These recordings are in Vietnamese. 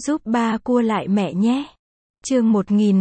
Giúp ba cua lại mẹ nhé. Chương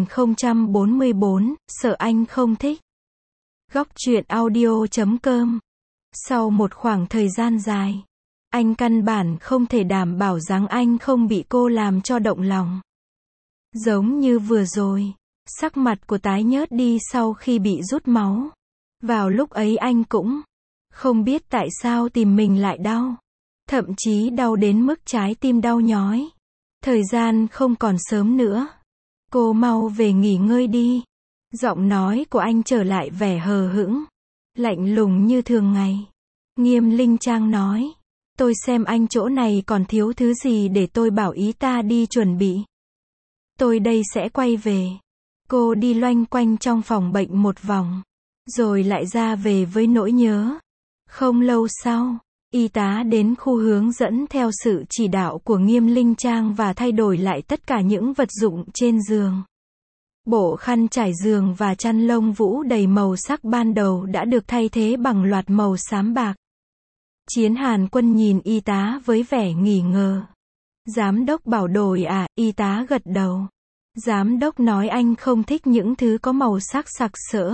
1044, sợ anh không thích. Góc truyện audio.com. Sau một khoảng thời gian dài, anh căn bản không thể đảm bảo rằng anh không bị cô làm cho động lòng. Giống như vừa rồi, sắc mặt của tái nhớt đi sau khi bị rút máu. Vào lúc ấy anh cũng không biết tại sao tim mình lại đau. Thậm chí đau đến mức trái tim đau nhói. Thời gian không còn sớm nữa. Cô mau về nghỉ ngơi đi. Giọng nói của anh trở lại vẻ hờ hững, lạnh lùng như thường ngày. Nghiêm Linh Trang nói, tôi xem anh chỗ này còn thiếu thứ gì để tôi bảo ý ta đi chuẩn bị. Tôi đây sẽ quay về. Cô đi loanh quanh trong phòng bệnh một vòng, rồi lại ra về với nỗi nhớ. Không lâu sau, y tá đến khu hướng dẫn theo sự chỉ đạo của Nghiêm Linh Trang và thay đổi lại tất cả những vật dụng trên giường. Bộ khăn trải giường và chăn lông vũ đầy màu sắc ban đầu đã được thay thế bằng loạt màu xám bạc. Chiến Hàn Quân nhìn y tá với vẻ nghi ngờ. Giám đốc bảo đổi à? Y tá gật đầu. Giám đốc nói anh không thích những thứ có màu sắc sặc sỡ.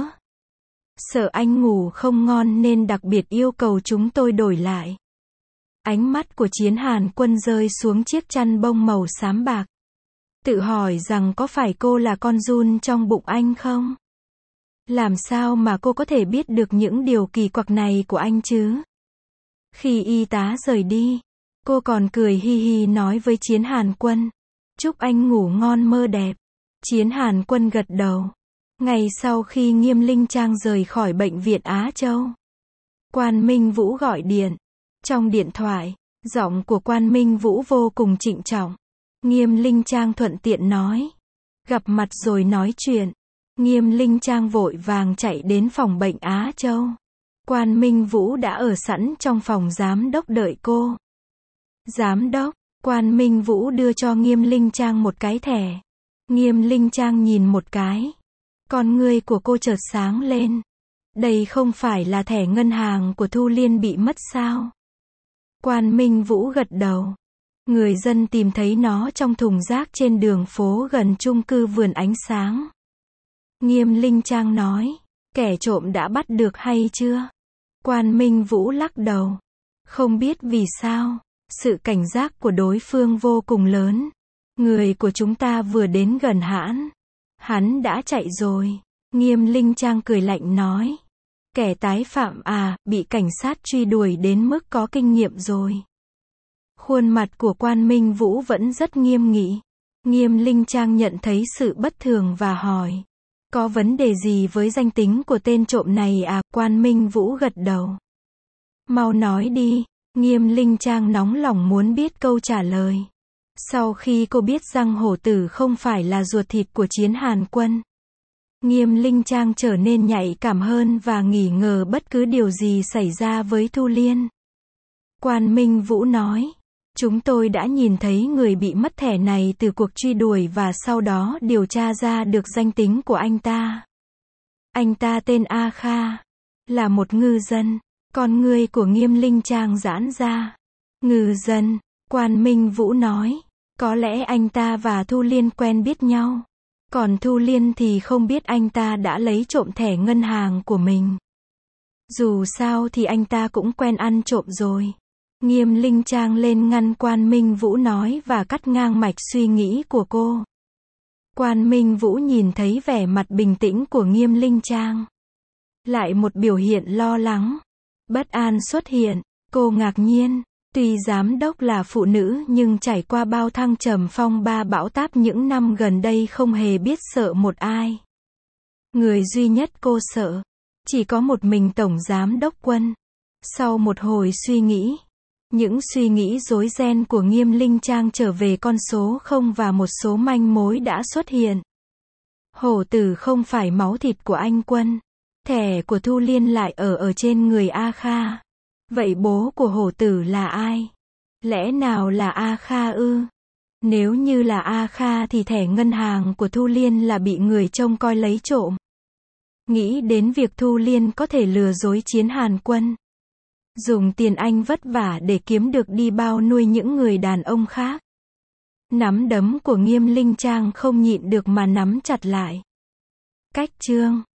Sợ anh ngủ không ngon nên đặc biệt yêu cầu chúng tôi đổi lại. Ánh mắt của Chiến Hàn Quân rơi xuống chiếc chăn bông màu xám bạc. Tự hỏi rằng có phải cô là con giun trong bụng anh không? Làm sao mà cô có thể biết được những điều kỳ quặc này của anh chứ? Khi y tá rời đi, cô còn cười hi hi nói với Chiến Hàn Quân. Chúc anh ngủ ngon mơ đẹp. Chiến Hàn Quân gật đầu. Ngày sau khi Nghiêm Linh Trang rời khỏi bệnh viện Á Châu, Quan Minh Vũ gọi điện. Trong điện thoại, giọng của Quan Minh Vũ vô cùng trịnh trọng. Nghiêm Linh Trang thuận tiện nói. Gặp mặt rồi nói chuyện. Nghiêm Linh Trang vội vàng chạy đến phòng bệnh Á Châu. Quan Minh Vũ đã ở sẵn trong phòng giám đốc đợi cô. Giám đốc, Quan Minh Vũ đưa cho Nghiêm Linh Trang một cái thẻ. Nghiêm Linh Trang nhìn một cái. Con ngươi của cô chợt sáng lên. Đây không phải là thẻ ngân hàng của Thu Liên bị mất sao? Quan Minh Vũ gật đầu. Người dân tìm thấy nó trong thùng rác trên đường phố gần chung cư Vườn Ánh Sáng. Nghiêm Linh Trang nói, kẻ trộm đã bắt được hay chưa? Quan Minh Vũ lắc đầu. Không biết vì sao, sự cảnh giác của đối phương vô cùng lớn. Người của chúng ta vừa đến gần hắn đã chạy rồi. Nghiêm Linh Trang cười lạnh nói. Kẻ tái phạm à, bị cảnh sát truy đuổi đến mức có kinh nghiệm rồi. Khuôn mặt của Quan Minh Vũ vẫn rất nghiêm nghị. Nghiêm Linh Trang nhận thấy sự bất thường và hỏi. Có vấn đề gì với danh tính của tên trộm này à? Quan Minh Vũ gật đầu. Mau nói đi. Nghiêm Linh Trang nóng lòng muốn biết câu trả lời. Sau khi cô biết rằng hổ tử không phải là ruột thịt của Chiến Hàn Quân, Nghiêm Linh Trang trở nên nhạy cảm hơn và nghi ngờ bất cứ điều gì xảy ra với Thu Liên. Quan Minh Vũ nói, chúng tôi đã nhìn thấy người bị mất thẻ này từ cuộc truy đuổi và sau đó điều tra ra được danh tính của anh ta. Anh ta tên A Kha, là một ngư dân. Con ngươi của Nghiêm Linh Trang giãn ra. Ngư dân, Quan Minh Vũ nói, có lẽ anh ta và Thu Liên quen biết nhau. Còn Thu Liên thì không biết anh ta đã lấy trộm thẻ ngân hàng của mình. Dù sao thì anh ta cũng quen ăn trộm rồi. Nghiêm Linh Trang lên ngăn Quan Minh Vũ nói và cắt ngang mạch suy nghĩ của cô. Quan Minh Vũ nhìn thấy vẻ mặt bình tĩnh của Nghiêm Linh Trang. Lại một biểu hiện lo lắng, bất an xuất hiện. Cô ngạc nhiên. Tuy giám đốc là phụ nữ nhưng trải qua bao thăng trầm phong ba bão táp những năm gần đây không hề biết sợ một ai. Người duy nhất cô sợ, chỉ có một mình Tổng Giám đốc Quân. Sau một hồi suy nghĩ, những suy nghĩ rối ren của Nghiêm Linh Trang trở về con số 0 và một số manh mối đã xuất hiện. Hổ tử không phải máu thịt của anh Quân. Thẻ của Thu Liên lại ở trên người A Kha. Vậy bố của hổ tử là ai? Lẽ nào là A Kha ư? Nếu như là A Kha thì thẻ ngân hàng của Thu Liên là bị người trông coi lấy trộm. Nghĩ đến việc Thu Liên có thể lừa dối Chiến Hàn Quân, dùng tiền anh vất vả để kiếm được đi bao nuôi những người đàn ông khác. Nắm đấm của Nghiêm Linh Trang không nhịn được mà nắm chặt lại. Cách chương